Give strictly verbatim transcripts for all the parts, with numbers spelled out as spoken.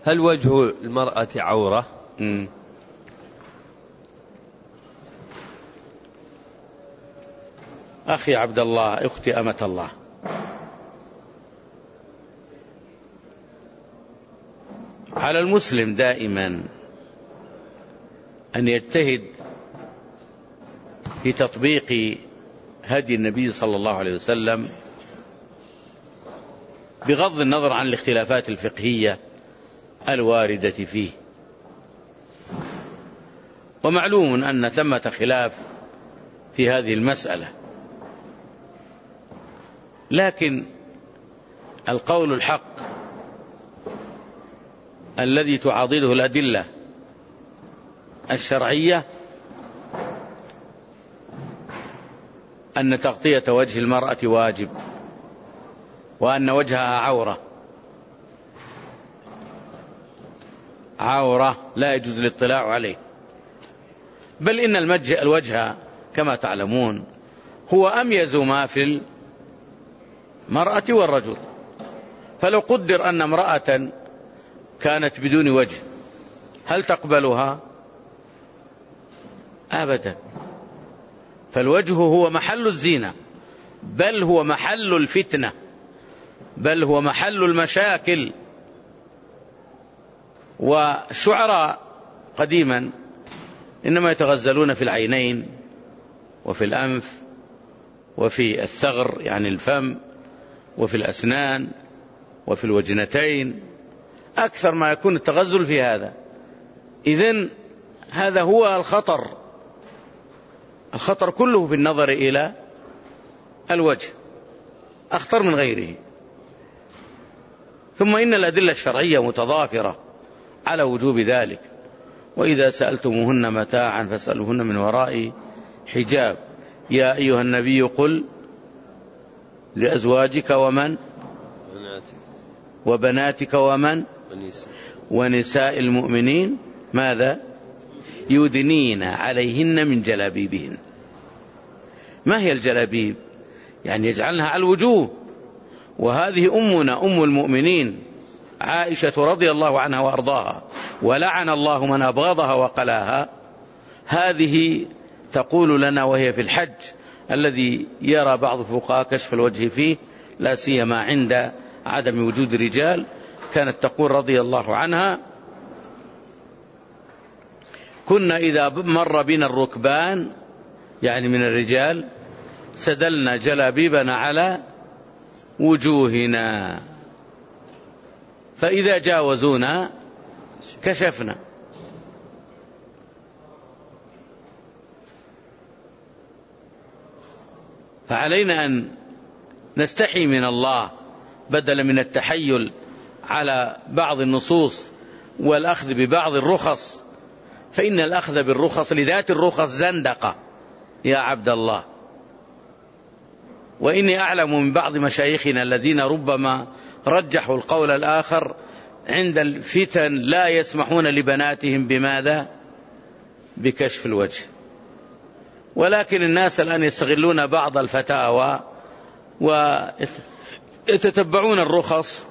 هل وجه المرأة عورة؟ مم. أخي عبد الله، أختي أمة الله، على المسلم دائما أن يجتهد في تطبيق هدي النبي صلى الله عليه وسلم بغض النظر عن الاختلافات الفقهية الواردة فيه. ومعلوم أن ثمة خلاف في هذه المسألة، لكن القول الحق الذي تعاضده الأدلة الشرعية أن تغطية وجه المرأة واجب، وأن وجهها عورة عورة لا يجوز الاطلاع عليه. بل إن الوجه كما تعلمون هو أميز ما في المرأة والرجل. فلو قدر أن امرأة كانت بدون وجه هل تقبلها؟ أبدا. فالوجه هو محل الزينة، بل هو محل الفتنة، بل هو محل المشاكل. والشعراء قديما إنما يتغزلون في العينين وفي الأنف وفي الثغر يعني الفم وفي الأسنان وفي الوجنتين، أكثر ما يكون التغزل في هذا. إذن هذا هو الخطر، الخطر كله في النظر إلى الوجه، أخطر من غيره. ثم إن الأدلة الشرعية متضافرة على وجوب ذلك. وإذا سألتموهن متاعا فاسألوهن من وراء حجاب. يا أيها النبي قل لأزواجك ومن وبناتك ومن ونساء المؤمنين ماذا؟ يدنين عليهن من جلابيبهن. ما هي الجلابيب؟ يعني يجعلنها على الوجوه. وهذه أمنا أم المؤمنين عائشة رضي الله عنها وأرضاها، ولعن الله من أبغضها وقلاها، هذه تقول لنا وهي في الحج الذي يرى بعض الفقهاء كشف الوجه فيه لا سيما عند عدم وجود رجال، كانت تقول رضي الله عنها: كنا إذا مر بنا الركبان يعني من الرجال سدلنا جلابيبنا على وجوهنا، فإذا جاوزونا كشفنا. فعلينا أن نستحي من الله بدلا من التحيل على بعض النصوص والأخذ ببعض الرخص، فإن الأخذ بالرخص لذات الرخص زندقة يا عبد الله. وإني أعلم من بعض مشايخنا الذين ربما رجحوا القول الآخر عند الفتن لا يسمحون لبناتهم بماذا؟ بكشف الوجه. ولكن الناس الآن يستغلون بعض الفتاوى ويتتبعون الرخص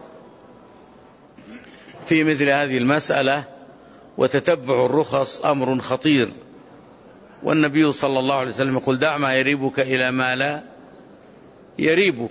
في مثل هذه المسألة، وتتبع الرخص أمر خطير. والنبي صلى الله عليه وسلم يقول: دع ما يريبك إلى ما لا يريبك.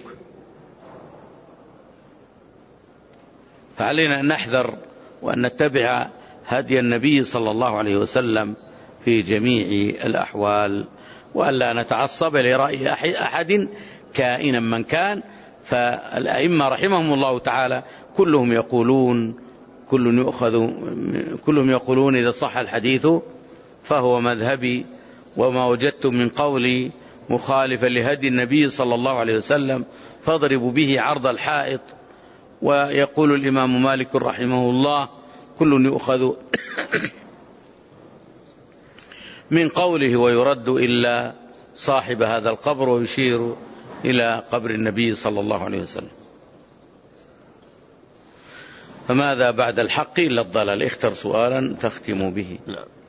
فعلينا أن نحذر وأن نتبع هدي النبي صلى الله عليه وسلم في جميع الأحوال، وألا نتعصب لرأي أحد كائنا من كان. فالأئمة رحمهم الله تعالى كلهم يقولون كل يؤخذ كلهم يقولون إذا صح الحديث فهو مذهبي، وما وجدتم من قولي مخالفا لهدي النبي صلى الله عليه وسلم فاضربوا به عرض الحائط. ويقول الإمام مالك رحمه الله: كل يؤخذ من قوله ويرد إلا صاحب هذا القبر، ويشير إلى قبر النبي صلى الله عليه وسلم. فماذا بعد الحق إلا الضلال؟ اختر سؤالا تختم به. نعم.